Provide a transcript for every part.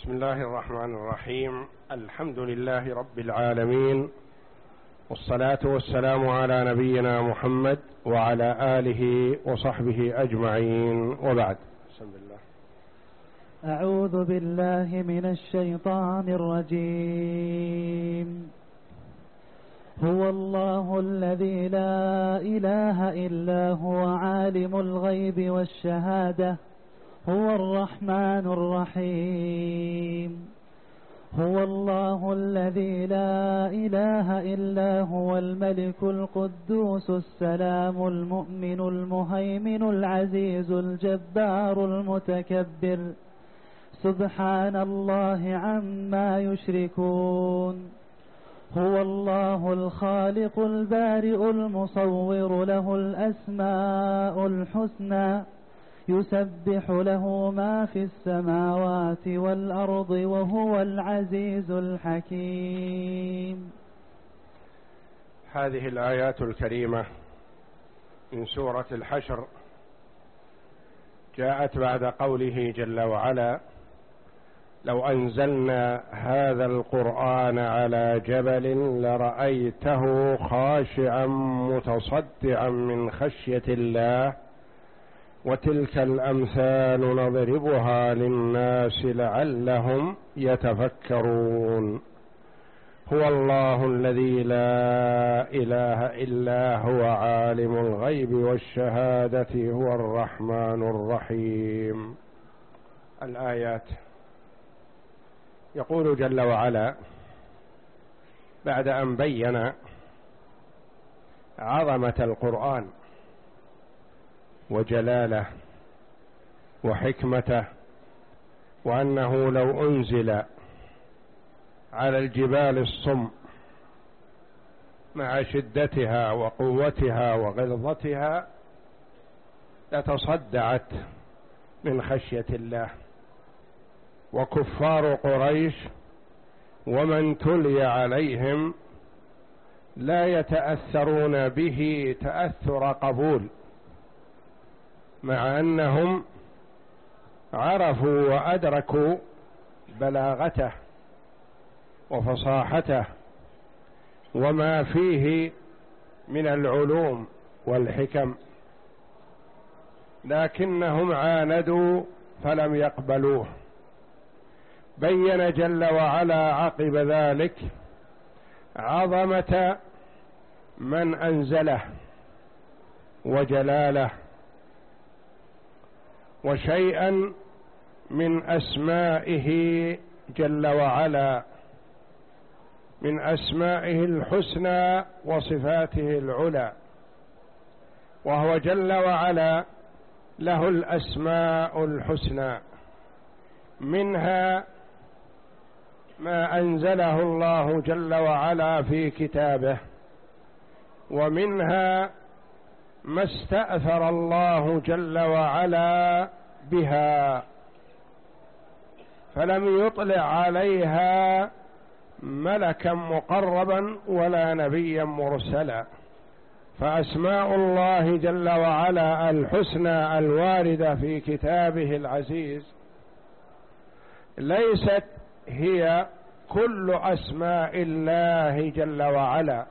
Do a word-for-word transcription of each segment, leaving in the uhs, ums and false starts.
بسم الله الرحمن الرحيم. الحمد لله رب العالمين، والصلاة والسلام على نبينا محمد وعلى آله وصحبه أجمعين، وبعد. بسم الله. أعوذ بالله من الشيطان الرجيم. هو الله الذي لا إله إلا هو عالم الغيب والشهادة، هو الرحمن الرحيم. هو الله الذي لا إله إلا هو الملك القدوس السلام المؤمن المهيمن العزيز الجبار المتكبر، سبحان الله عما يشركون. هو الله الخالق البارئ المصور، له الأسماء الحسنى، يسبح له ما في السماوات والأرض، وهو العزيز الحكيم. هذه الآيات الكريمة من سورة الحشر جاءت بعد قوله جل وعلا: لو أنزلنا هذا القرآن على جبل لرأيته خاشعا متصدعا من خشية الله، وتلك الأمثال نضربها للناس لعلهم يتفكرون. هو الله الذي لا إله إلا هو عالم الغيب والشهادة، هو الرحمن الرحيم. الآيات. يقول جل وعلا بعد أن بين عظمة القرآن وجلاله وحكمته، وأنه لو أنزل على الجبال الصم مع شدتها وقوتها وغلظتها لتصدعت من خشية الله، وكفار قريش ومن تلي عليهم لا يتأثرون به تأثر قبول، مع أنهم عرفوا وأدركوا بلاغته وفصاحته وما فيه من العلوم والحكم، لكنهم عاندوا فلم يقبلوه. بين جل وعلا عقب ذلك عظمة من أنزله وجلاله، وشيئا من أسمائه جل وعلا، من أسمائه الحسنى وصفاته العلى. وهو جل وعلا له الأسماء الحسنى، منها ما أنزله الله جل وعلا في كتابه، ومنها ما استأثر الله جل وعلا بها فلم يطلع عليها ملكا مقربا ولا نبيا مرسلا. فأسماء الله جل وعلا الحسنى الواردة في كتابه العزيز ليست هي كل أسماء الله جل وعلا،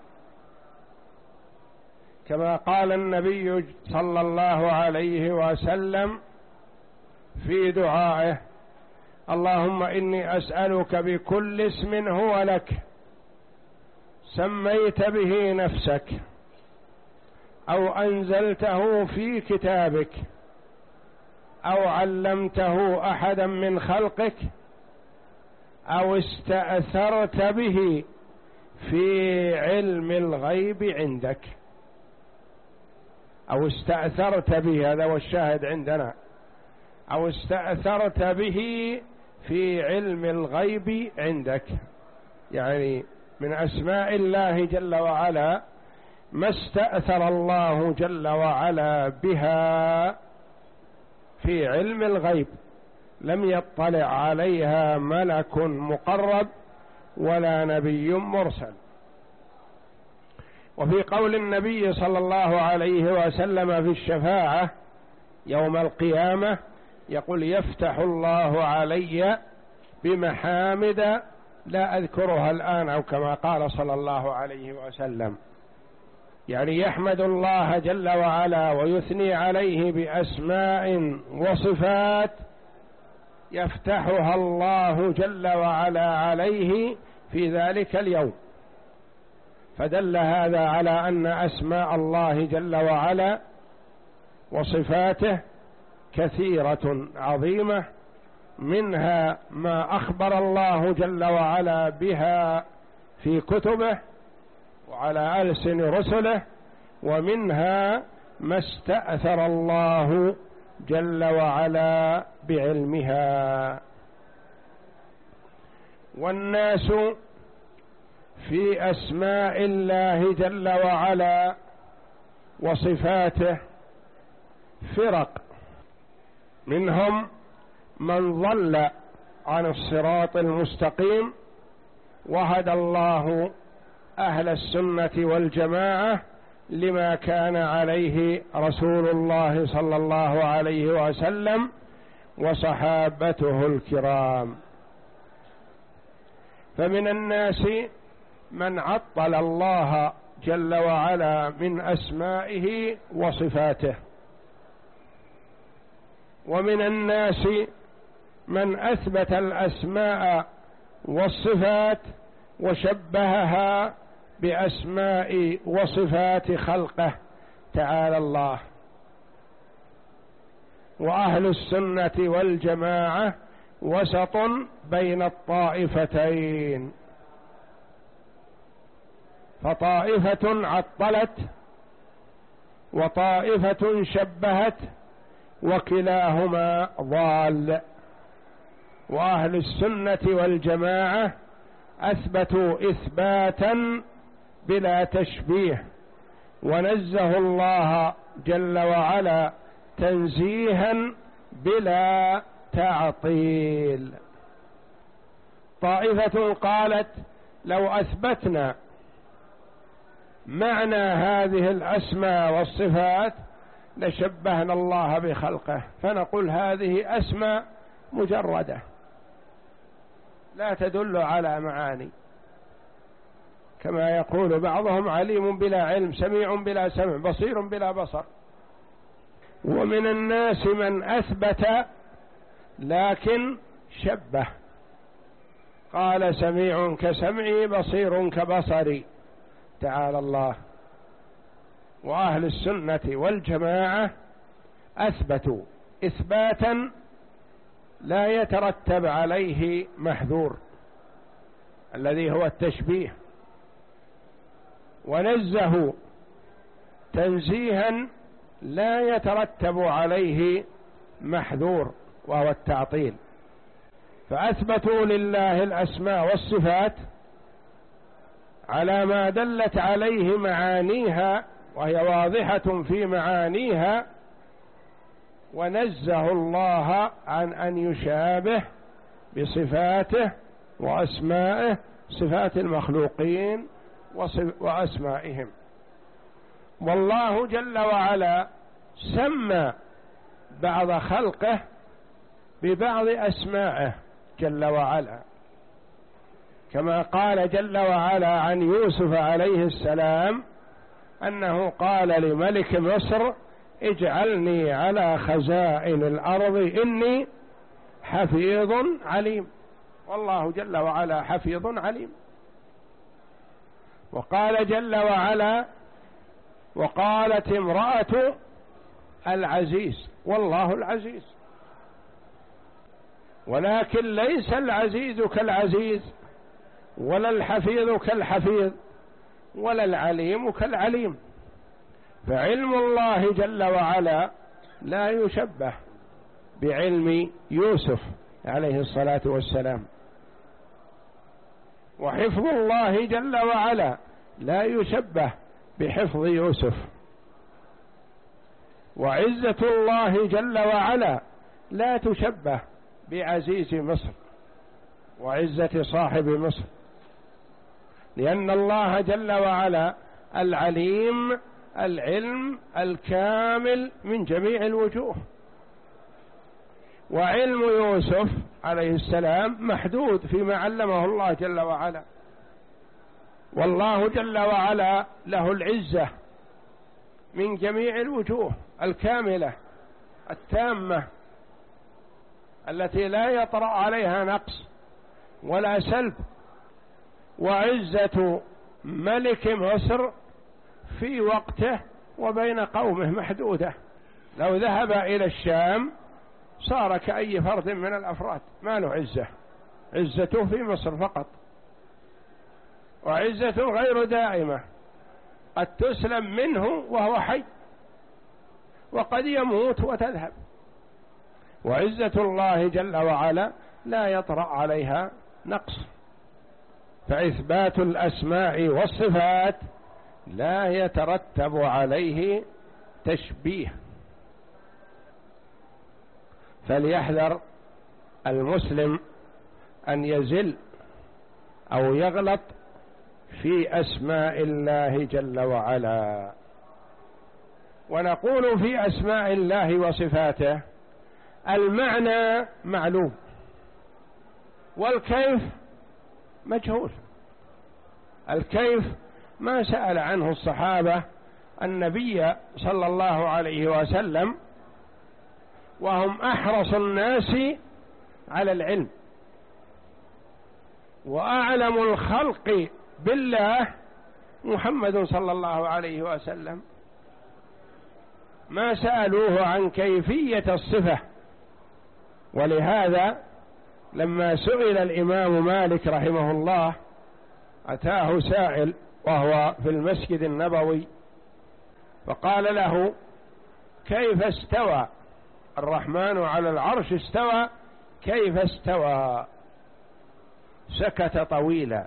كما قال النبي صلى الله عليه وسلم في دعائه: اللهم إني أسألك بكل اسم هو لك سميت به نفسك أو أنزلته في كتابك أو علمته أحدا من خلقك أو استأثرت به في علم الغيب عندك. أو استأثرت به، هذا هو الشاهد عندنا، أو استأثرت به في علم الغيب عندك. يعني من أسماء الله جل وعلا ما استأثر الله جل وعلا بها في علم الغيب، لم يطلع عليها ملك مقرب ولا نبي مرسل. وفي قول النبي صلى الله عليه وسلم في الشفاعة يوم القيامة يقول: يفتح الله علي بمحامد لا أذكرها الآن، أو كما قال صلى الله عليه وسلم، يعني يحمد الله جل وعلا ويثني عليه بأسماء وصفات يفتحها الله جل وعلا عليه في ذلك اليوم. فدل هذا على أن أسماء الله جل وعلا وصفاته كثيرة عظيمة، منها ما أخبر الله جل وعلا بها في كتبه وعلى ألسن رسله، ومنها ما استأثر الله جل وعلا بعلمها. والناس في أسماء الله جل وعلا وصفاته فرق، منهم من ضل عن الصراط المستقيم وهدى الله أهل السنة والجماعة لما كان عليه رسول الله صلى الله عليه وسلم وصحابته الكرام. فمن الناس من عطل الله جل وعلا من أسمائه وصفاته، ومن الناس من أثبت الأسماء والصفات وشبهها بأسماء وصفات خلقه تعالى الله. وأهل السنة والجماعة وسط بين الطائفتين، فطائفة عطلت وطائفة شبهت، وكلاهما ضال. وأهل السنة والجماعة أثبتوا إثباتا بلا تشبيه، ونزه الله جل وعلا تنزيها بلا تعطيل. طائفة قالت لو أثبتنا معنى هذه الأسماء والصفات لشبهنا الله بخلقه، فنقول هذه أسماء مجردة لا تدل على معاني، كما يقول بعضهم عليم بلا علم، سميع بلا سمع، بصير بلا بصر. ومن الناس من أثبت لكن شبه، قال سميع كسمعي بصير كبصري تعالى الله. وأهل السنة والجماعة أثبتوا إثباتا لا يترتب عليه محذور الذي هو التشبيه، ونزهوا تنزيها لا يترتب عليه محذور وهو التعطيل. فأثبتوا لله الأسماء والصفات على ما دلت عليه معانيها، وهي واضحة في معانيها، ونزه الله عن أن يشابه بصفاته وأسمائه صفات المخلوقين وأسمائهم. والله جل وعلا سمى بعض خلقه ببعض أسمائه جل وعلا، كما قال جل وعلا عن يوسف عليه السلام أنه قال لملك مصر اجعلني على خزائن الأرض إني حفيظ عليم. والله جل وعلا حفيظ عليم. وقال جل وعلا وقالت امرأة العزيز، والله العزيز، ولكن ليس العزيز كالعزيز، ولا الحفيظ كالحفيظ، ولا العليم كالعليم. فعلم الله جل وعلا لا يشبه بعلم يوسف عليه الصلاة والسلام، وحفظ الله جل وعلا لا يشبه بحفظ يوسف، وعزة الله جل وعلا لا تشبه بعزيز مصر وعزة صاحب مصر، لأن الله جل وعلا العليم العلم الكامل من جميع الوجوه. وعلم يوسف عليه السلام محدود فيما علمه الله جل وعلا، والله جل وعلا له العزة من جميع الوجوه الكاملة التامة التي لا يطرأ عليها نقص ولا سلب. وعزة ملك مصر في وقته وبين قومه محدودة، لو ذهب إلى الشام صار كأي فرد من الأفراد، ما له عزة، عزته في مصر فقط، وعزة غير دائمة، قد تسلم منه وهو حي وقد يموت وتذهب. وعزة الله جل وعلا لا يطرأ عليها نقص، فإثبات الأسماء والصفات لا يترتب عليه تشبيه. فليحذر المسلم أن يزل أو يغلط في أسماء الله جل وعلا. ونقول في أسماء الله وصفاته المعنى معلوم والكيف مجهول. الكيف ما سأل عنه الصحابة النبي صلى الله عليه وسلم وهم أحرص الناس على العلم، وأعلم الخلق بالله محمد صلى الله عليه وسلم، ما سألوه عن كيفية الصفة. ولهذا لما سئل الإمام مالك رحمه الله، أتاه سائل وهو في المسجد النبوي فقال له: كيف استوى الرحمن على العرش استوى، كيف استوى؟ سكت طويلا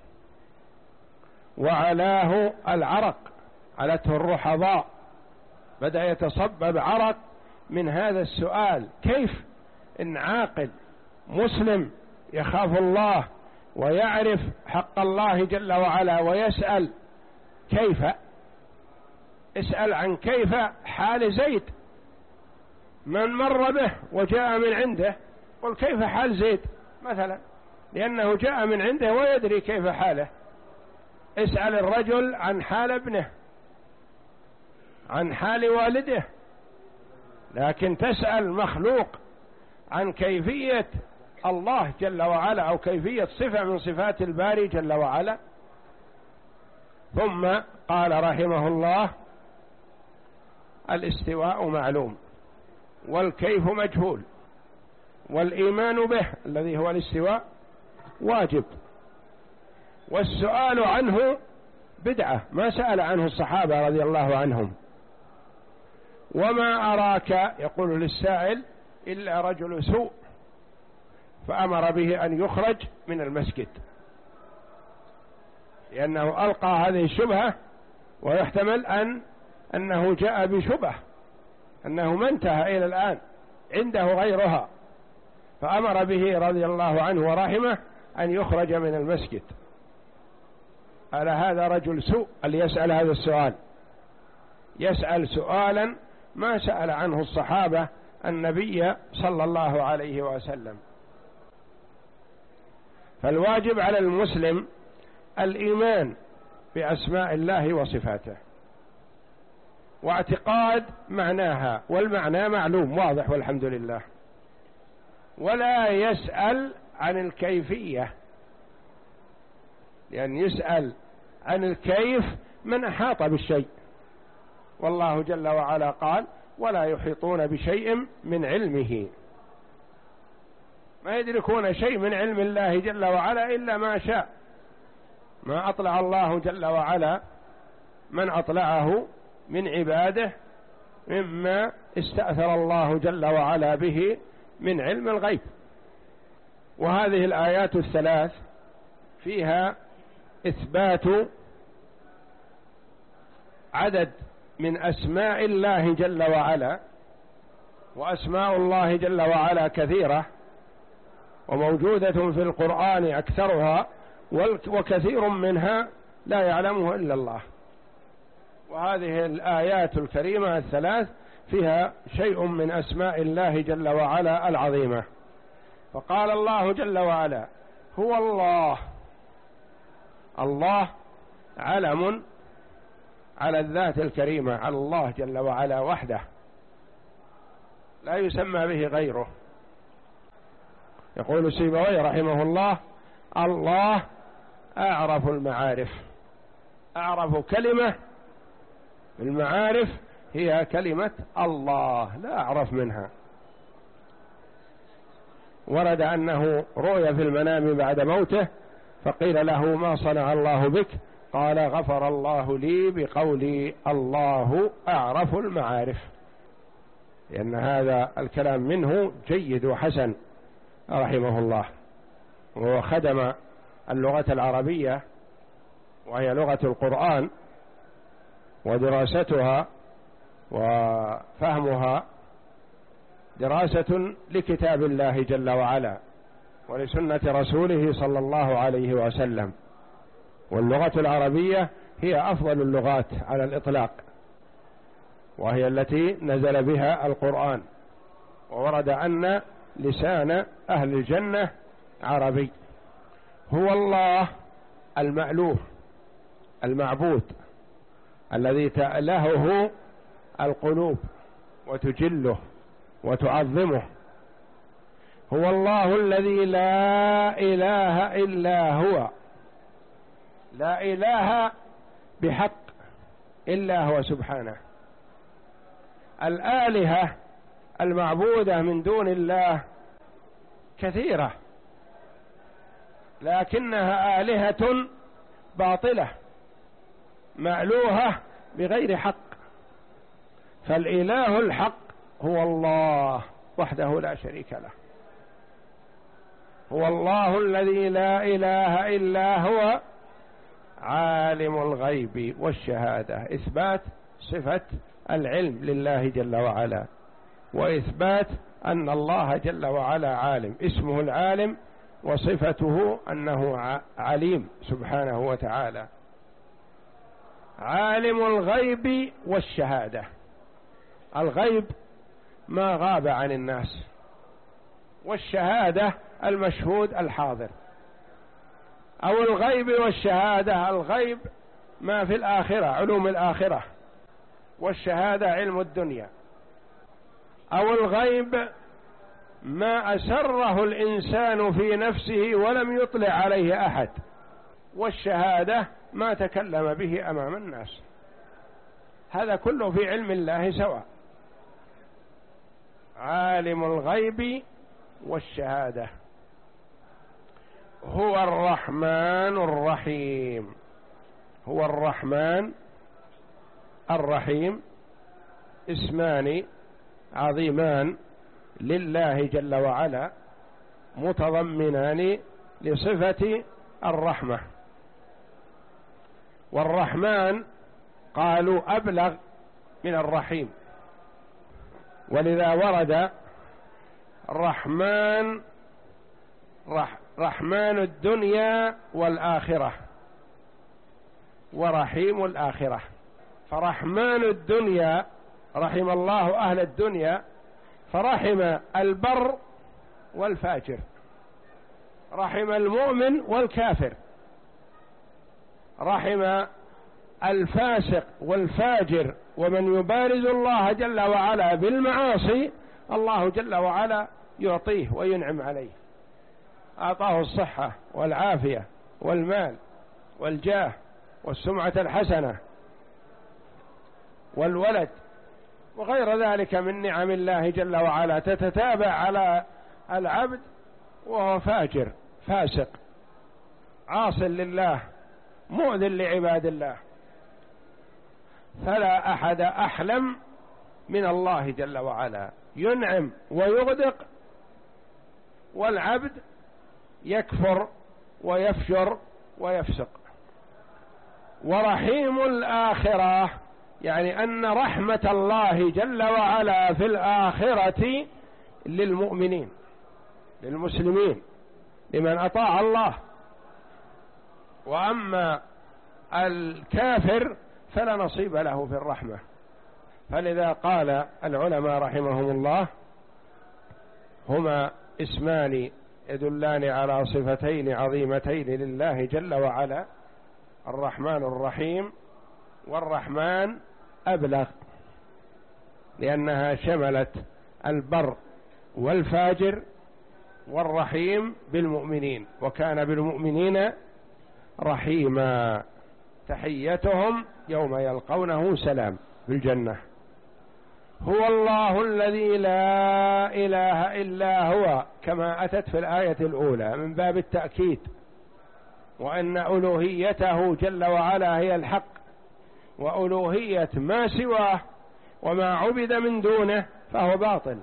وعلاه العرق، علته الرحضاء، بدأ يتصبب عرق من هذا السؤال. كيف إن عاقل مسلم يخاف الله ويعرف حق الله جل وعلا ويسأل كيف، اسأل عن كيف حال زيد، من مر به وجاء من عنده قل كيف حال زيد مثلا، لأنه جاء من عنده ويدري كيف حاله. اسأل الرجل عن حال ابنه، عن حال والده، لكن تسأل مخلوق عن كيفية الله جل وعلا أو كيفية صفة من صفات الباري جل وعلا. ثم قال رحمه الله: الاستواء معلوم والكيف مجهول، والإيمان به الذي هو الاستواء واجب، والسؤال عنه بدعة، ما سأل عنه الصحابة رضي الله عنهم. وما أراك يقول للسائل إلا رجل سوء، فأمر به أن يخرج من المسجد، لأنه ألقى هذه الشبهة، ويحتمل أن أنه جاء بشبهة أنه ما انتهى إلى الآن عنده غيرها، فأمر به رضي الله عنه ورحمه أن يخرج من المسجد. ألا هذا رجل سوء اللي يسأل هذا السؤال، يسأل سؤالا ما سأل عنه الصحابة النبي صلى الله عليه وسلم. فالواجب على المسلم الإيمان بأسماء الله وصفاته واعتقاد معناها، والمعنى معلوم واضح والحمد لله، ولا يسأل عن الكيفية، لأن يسأل عن الكيف من أحاط بالشيء، والله جل وعلا قال: ولا يحيطون بشيء من علمه، ما يدركون شيء من علم الله جل وعلا إلا ما شاء، ما أطلع الله جل وعلا من أطلعه من عباده مما استأثر الله جل وعلا به من علم الغيب. وهذه الآيات الثلاث فيها إثبات عدد من أسماء الله جل وعلا، وأسماء الله جل وعلا كثيرة وموجودة في القرآن أكثرها، وكثير منها لا يعلمه إلا الله. وهذه الآيات الكريمة الثلاث فيها شيء من أسماء الله جل وعلا العظيمة. فقال الله جل وعلا هو الله. الله علم على الذات الكريمة، على الله جل وعلا وحده، لا يسمى به غيره. يقول سيبويه رحمه الله: الله أعرف المعارف، أعرف كلمة المعارف هي كلمة الله، لا أعرف منها. ورد أنه رؤي في المنام بعد موته فقيل له: ما صنع الله بك؟ قال: غفر الله لي بقولي الله أعرف المعارف، لأن هذا الكلام منه جيد وحسن رحمه الله. وهو خدم اللغة العربية وهي لغة القرآن، ودراستها وفهمها دراسة لكتاب الله جل وعلا ولسنة رسوله صلى الله عليه وسلم. واللغة العربية هي أفضل اللغات على الإطلاق، وهي التي نزل بها القرآن، وورد أن لسان أهل الجنة عربي. هو الله المألوه المعبود الذي تألهه القلوب وتجله وتعظمه. هو الله الذي لا إله إلا هو، لا إله بحق إلا هو سبحانه. الآلهة المعبودة من دون الله كثيرة، لكنها آلهة باطلة مألوهة بغير حق. فالإله الحق هو الله وحده لا شريك له. هو الله الذي لا إله إلا هو عالم الغيب والشهادة، إثبات صفة العلم لله جل وعلا، وإثبات أن الله جل وعلا عالم، اسمه العالم وصفته أنه عليم سبحانه وتعالى. عالم الغيب والشهادة، الغيب ما غاب عن الناس، والشهادة المشهود الحاضر. أو الغيب والشهادة، الغيب ما في الآخرة علوم الآخرة، والشهادة علم الدنيا. أو الغيب ما أسره الإنسان في نفسه ولم يطلع عليه أحد، والشهادة ما تكلم به أمام الناس. هذا كله في علم الله سواء. عالم الغيب والشهادة. هو الرحمن الرحيم. هو الرحمن الرحيم اسمان عظيمان لله جل وعلا متضمنان لصفة الرحمة. والرحمن قالوا أبلغ من الرحيم، ولذا ورد الرحمن رح رحمن الدنيا والآخرة ورحيم الآخرة. فرحمن الدنيا رحم الله أهل الدنيا، فرحم البر والفاجر، رحم المؤمن والكافر، رحم الفاسق والفاجر ومن يبارز الله جل وعلا بالمعاصي، الله جل وعلا يعطيه وينعم عليه، أعطاه الصحة والعافية والمال والجاه والسمعة الحسنة والولد وغير ذلك من نعم الله جل وعلا تتتابع على العبد وهو فاجر فاسق عاص لله مؤذن لعباد الله. فلا أحد أحلم من الله جل وعلا، ينعم ويغدق والعبد يكفر ويفجر ويفسق. ورحيم الآخرة، يعني أن رحمة الله جل وعلا في الآخرة للمؤمنين للمسلمين لمن أطاع الله. وأما الكافر فلا نصيب له في الرحمة. فلذا قال العلماء رحمهم الله: هما اسمان يدلان على صفتين عظيمتين لله جل وعلا، الرحمن الرحيم، والرحمن أبلغ لأنها شملت البر والفاجر، والرحيم بالمؤمنين، وكان بالمؤمنين رحيما، تحيتهم يوم يلقونه سلام في الجنة. هو الله الذي لا إله إلا هو، كما أتت في الآية الأولى من باب التأكيد، وأن ألوهيته جل وعلا هي الحق، وألوهية ما سواه وما عبد من دونه فهو باطل.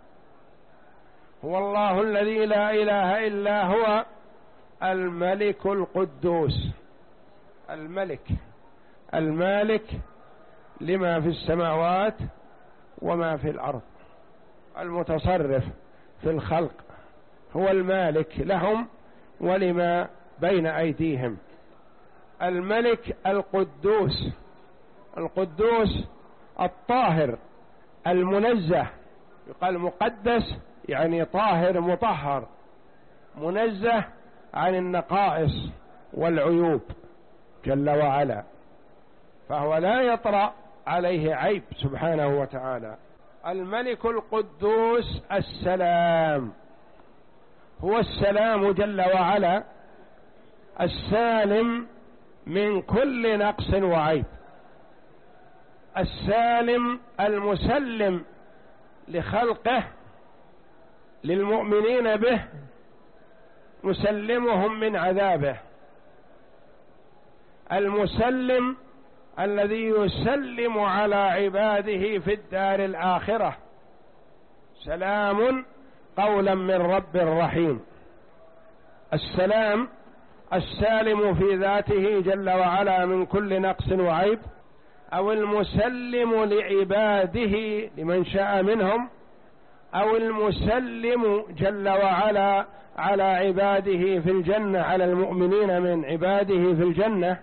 هو الله الذي لا إله إلا هو الملك القدوس، الملك المالك لما في السماوات وما في الأرض، المتصرف في الخلق، هو المالك لهم ولما بين أيديهم. الملك القدوس، القدوس الطاهر المنزه، يقال مقدس يعني طاهر مطهر، منزه عن النقائص والعيوب جل وعلا، فهو لا يطرأ عليه عيب سبحانه وتعالى. الملك القدوس السلام، هو السلام جل وعلا السالم من كل نقص وعيب، السالم المسلم لخلقه للمؤمنين به، مسلمهم من عذابه، المسلم الذي يسلم على عباده في الدار الآخرة، سلام قولا من رب رحيم. السلام السالم في ذاته جل وعلا من كل نقص وعيب، أو المسلم لعباده لمن شاء منهم، أو المسلم جل وعلا على عباده في الجنة، على المؤمنين من عباده في الجنة.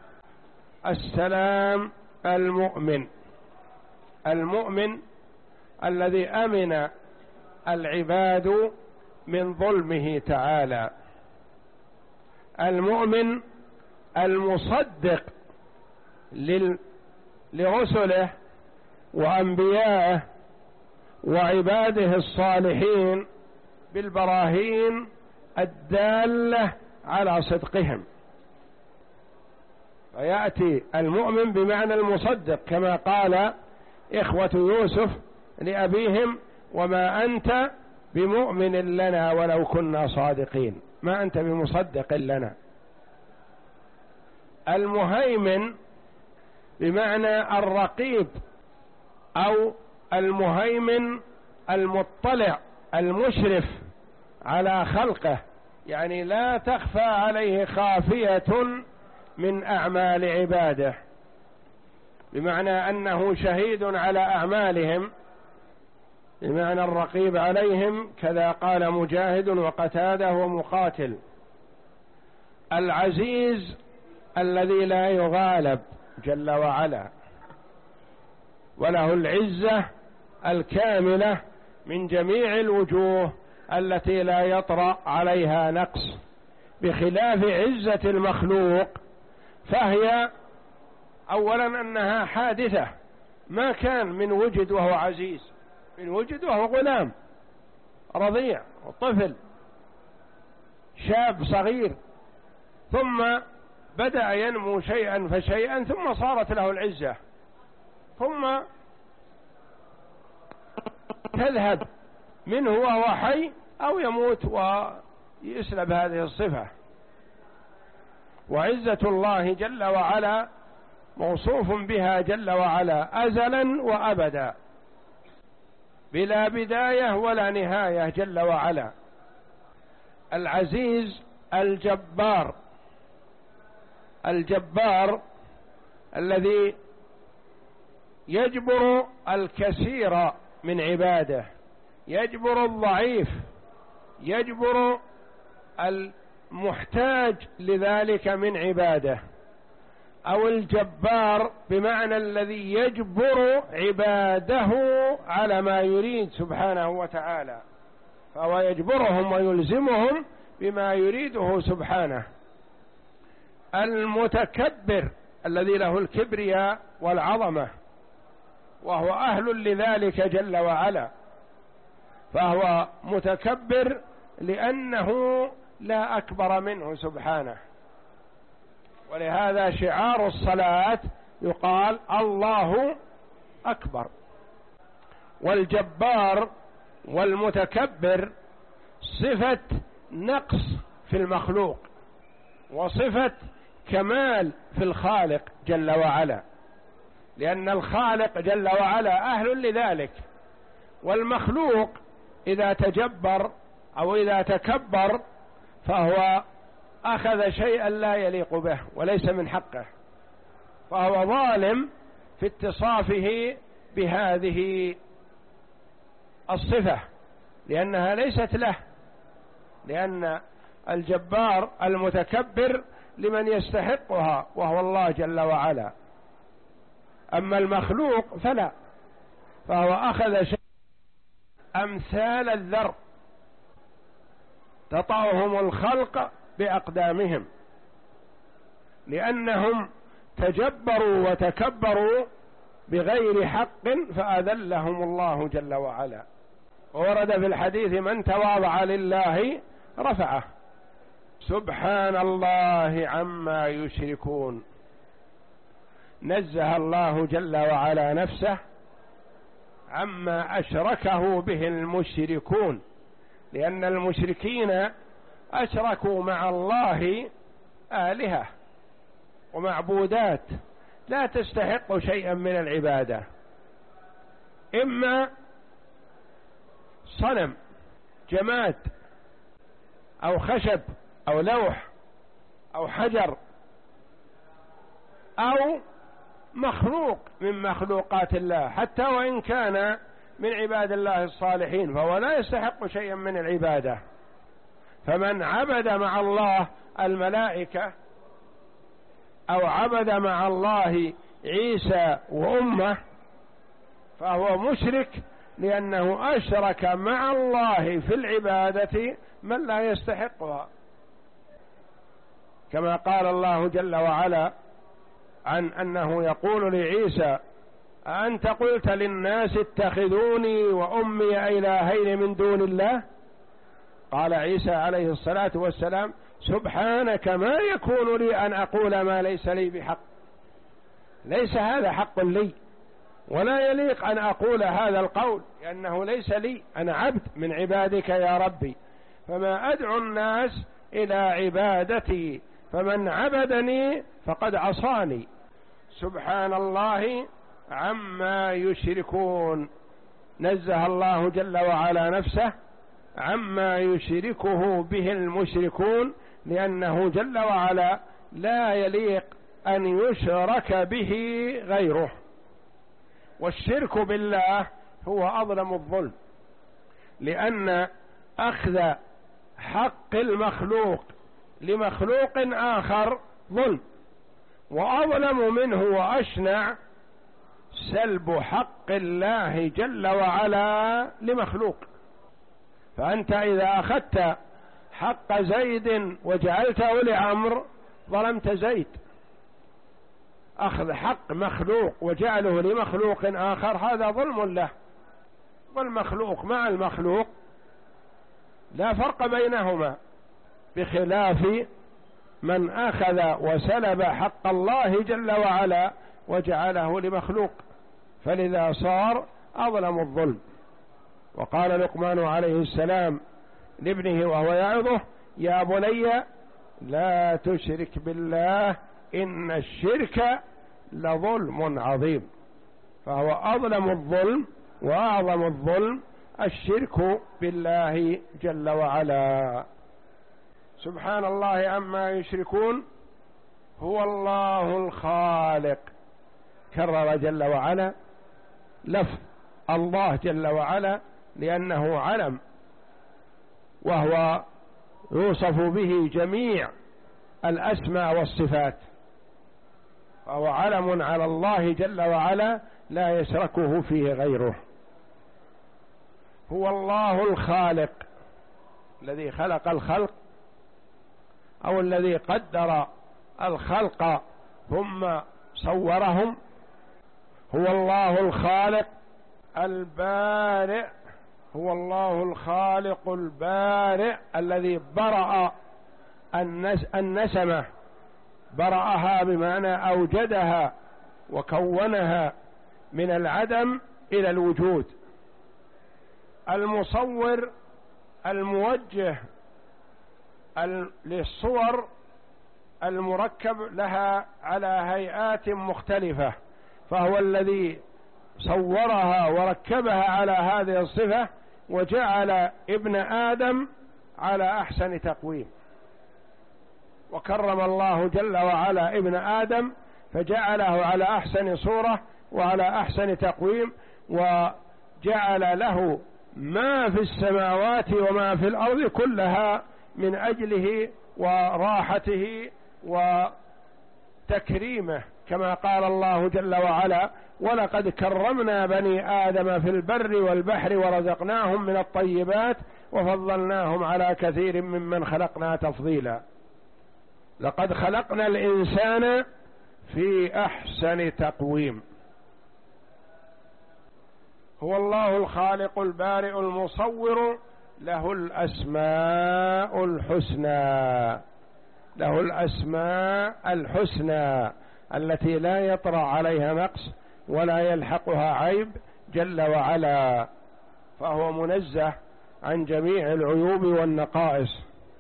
السلام المؤمن، المؤمن الذي أمن العباد من ظلمه تعالى، المؤمن المصدق لرسله وأنبيائه وعباده الصالحين بالبراهين الدالة على صدقهم. فيأتي المؤمن بمعنى المصدق، كما قال إخوة يوسف لأبيهم: وما أنت بمؤمن لنا ولو كنا صادقين، ما أنت بمصدق لنا. المهيمن بمعنى الرقيب، أو المهيمن المطلع المشرف على خلقه، يعني لا تخفى عليه خافية من أعمال عباده، بمعنى أنه شهيد على أعمالهم، بمعنى الرقيب عليهم، كذا قال مجاهد وقتاده ومقاتل. العزيز الذي لا يغالب جل وعلا، وله العزة الكاملة من جميع الوجوه التي لا يطرأ عليها نقص، بخلاف عزة المخلوق، فهي أولا أنها حادثة، ما كان من وجد وهو عزيز، من وجد وهو غلام رضيع وطفل شاب صغير، ثم بدأ ينمو شيئا فشيئا، ثم صارت له العزة، ثم تذهب منه وهو حي أو يموت ويسلب هذه الصفة. وعزة الله جل وعلا موصوف بها جل وعلا أزلا وأبدا، بلا بداية ولا نهاية جل وعلا. العزيز الجبار، الجبار الذي يجبر الكثير من عباده، يجبر الضعيف، يجبر المحتاج لذلك من عباده. أو الجبار بمعنى الذي يجبر عباده على ما يريد سبحانه وتعالى، فهو يجبرهم ويلزمهم بما يريده سبحانه. المتكبر الذي له الكبرياء والعظمة وهو أهل لذلك جل وعلا، فهو متكبر لأنه لا أكبر منه سبحانه. ولهذا شعار الصلاة يقال الله أكبر. والجبار والمتكبر صفة نقص في المخلوق وصفة كمال في الخالق جل وعلا، لأن الخالق جل وعلا أهل لذلك، والمخلوق إذا تجبر أو إذا تكبر فهو أخذ شيئا لا يليق به وليس من حقه، فهو ظالم في اتصافه بهذه الصفة لأنها ليست له، لأن الجبار المتكبر لمن يستحقها وهو الله جل وعلا، أما المخلوق فلا، فهو أخذ شيء أمثال الذر تطأهم الخلق بأقدامهم، لأنهم تجبروا وتكبروا بغير حق فأذلهم الله جل وعلا. ورد في الحديث من تواضع لله رفعه. سبحان الله عما يشركون، نزه الله جل وعلا نفسه عما أشركه به المشركون، لأن المشركين أشركوا مع الله آلهة ومعبودات لا تستحق شيئا من العبادة، إما صنم جماد أو خشب أو لوح أو حجر أو مخلوق من مخلوقات الله، حتى وإن كان من عباد الله الصالحين فهو لا يستحق شيئا من العبادة. فمن عبد مع الله الملائكة أو عبد مع الله عيسى وأمه فهو مشرك، لأنه أشرك مع الله في العبادة من لا يستحقها، كما قال الله جل وعلا عن أنه يقول لعيسى أأنت قلت للناس اتخذوني وأمي إلهين من دون الله؟ قال عيسى عليه الصلاة والسلام سبحانك ما يكون لي أن أقول ما ليس لي بحق، ليس هذا حق لي ولا يليق أن أقول هذا القول، لأنه ليس لي، أنا عبد من عبادك يا ربي، فما أدعو الناس إلى عبادتي، فمن عبدني فقد عصاني. سبحان الله عما يشركون، نزه الله جل وعلا نفسه عما يشركه به المشركون، لأنه جل وعلا لا يليق أن يشرك به غيره. والشرك بالله هو أظلم الظلم، لأن أخذ حق المخلوق لمخلوق آخر ظلم، وأظلم منه وأشنع سلب حق الله جل وعلا لمخلوق. فأنت إذا أخذت حق زيد وجعلته لعمر ظلمت زيد، أخذ حق مخلوق وجعله لمخلوق آخر هذا ظلم له، والمخلوق مع المخلوق لا فرق بينهما، بخلاف من أخذ وسلب حق الله جل وعلا وجعله لمخلوق، فلذا صار أظلم الظلم. وقال لقمان عليه السلام لابنه وهو يعظه يا بني لا تشرك بالله إن الشرك لظلم عظيم، فهو أظلم الظلم وأعظم الظلم الشرك بالله جل وعلا. سبحان الله عما يشركون، هو الله الخالق، كرر جل وعلا لفظ الله جل وعلا لأنه علم، وهو يوصف به جميع الأسماء والصفات، فهو علم على الله جل وعلا لا يشركه فيه غيره. هو الله الخالق، الذي خلق الخلق أو الذي قدر الخلق ثم صورهم؟ هو الله الخالق البارئ، هو الله الخالق البارئ الذي برأ النسمة، برأها بمعنى أوجدها وكونها من العدم إلى الوجود. المصور الموجه للصور المركب لها على هيئات مختلفة، فهو الذي صورها وركبها على هذه الصفة وجعل ابن آدم على أحسن تقويم، وكرم الله جل وعلا ابن آدم فجعله على أحسن صورة وعلى أحسن تقويم، وجعل له ما في السماوات وما في الأرض كلها من أجله وراحته وتكريمه، كما قال الله جل وعلا: ولقد كرمنا بني آدم في البر والبحر ورزقناهم من الطيبات وفضلناهم على كثير ممن خلقنا تفضيلا. لقد خلقنا الإنسان في أحسن تقويم. هو الله الخالق البارئ المصور، له الأسماء الحسنى، له الأسماء الحسنى التي لا يطرأ عليها نقص ولا يلحقها عيب جل وعلا، فهو منزه عن جميع العيوب والنقائص.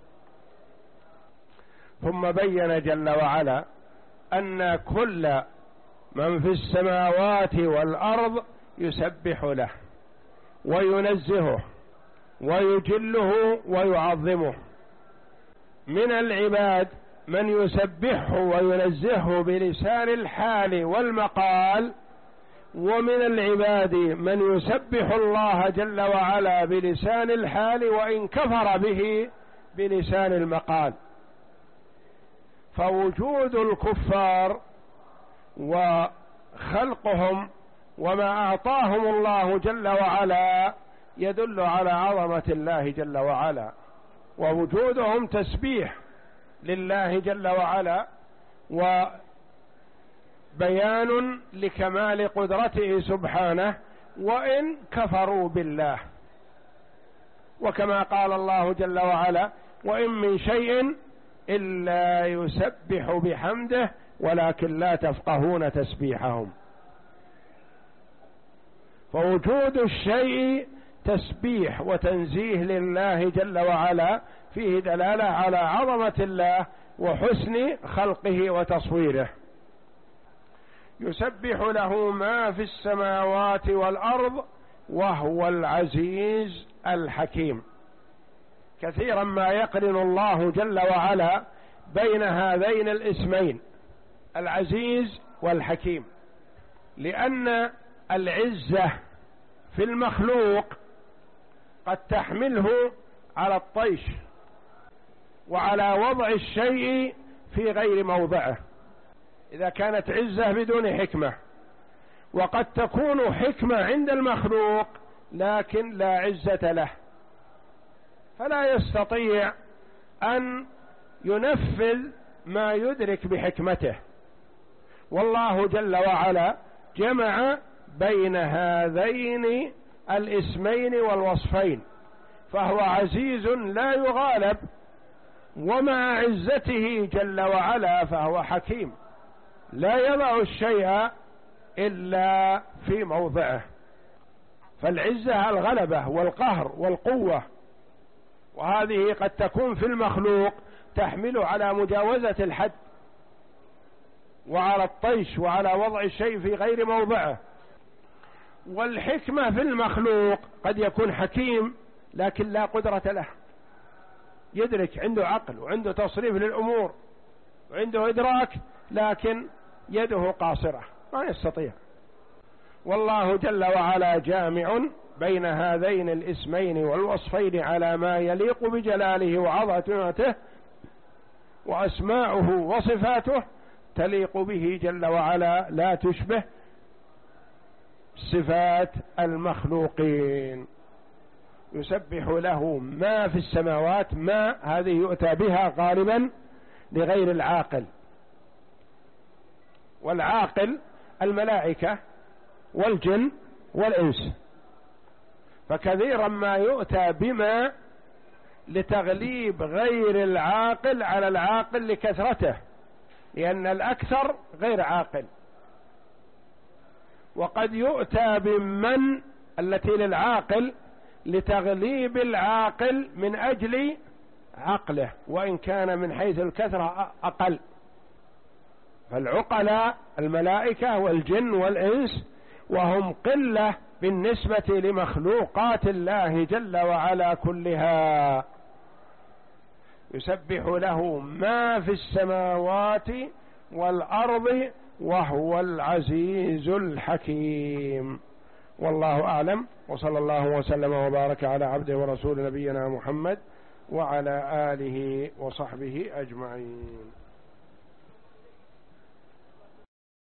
ثم بين جل وعلا أن كل من في السماوات والأرض يسبح له وينزهه ويجله ويعظمه. من العباد من يسبحه وينزهه بلسان الحال والمقال، ومن العباد من يسبح الله جل وعلا بلسان الحال وإن كفر به بلسان المقال. فوجود الكفار وخلقهم وما أعطاهم الله جل وعلا يدل على عظمة الله جل وعلا، ووجودهم تسبيح لله جل وعلا وبيان لكمال قدرته سبحانه، وإن كفروا بالله. وكما قال الله جل وعلا: وإن من شيء إلا يسبح بحمده ولكن لا تفقهون تسبيحهم. فوجود الشيء تسبيح وتنزيه لله جل وعلا فيه دلالة على عظمة الله وحسن خلقه وتصويره. يسبح له ما في السماوات والأرض وهو العزيز الحكيم. كثيرا ما يقرن الله جل وعلا بين هذين الاسمين العزيز والحكيم، لأن العزة في المخلوق قد تحمله على الطيش وعلى وضع الشيء في غير موضعه إذا كانت عزة بدون حكمة، وقد تكون حكمة عند المخلوق لكن لا عزة له، فلا يستطيع أن ينفذ ما يدرك بحكمته. والله جل وعلا جمع بين هذين الاسمين والوصفين، فهو عزيز لا يغالب، ومع عزته جل وعلا فهو حكيم لا يضع الشيء إلا في موضعه. فالعزة الغلبة والقهر والقوة، وهذه قد تكون في المخلوق تحمل على مجاوزة الحد وعلى الطيش وعلى وضع الشيء في غير موضعه. والحكمة في المخلوق قد يكون حكيم لكن لا قدرة له، يدرك، عنده عقل وعنده تصريف للأمور وعنده إدراك، لكن يده قاصرة ما يستطيع. والله جل وعلا جامع بين هذين الاسمين والوصفين على ما يليق بجلاله وعظمته، وأسماؤه وصفاته تليق به جل وعلا لا تشبه صفات المخلوقين. يسبح له ما في السماوات. ما هذه يؤتى بها غالبا لغير العاقل، والعاقل الملائكة والجن والإنس، فكثيرا ما يؤتى بما لتغليب غير العاقل على العاقل لكثرته، لأن الأكثر غير عاقل. وقد يؤتى بمن التي للعاقل لتغليب العاقل من أجل عقله، وإن كان من حيث الكثرة أقل. فالعقلاء الملائكة والجن والإنس، وهم قلة بالنسبة لمخلوقات الله جل وعلا كلها. يسبح له ما في السماوات والأرض وهو العزيز الحكيم. والله أعلم، وصلى الله وسلم وبارك على عبده ورسول نبينا محمد وعلى آله وصحبه أجمعين.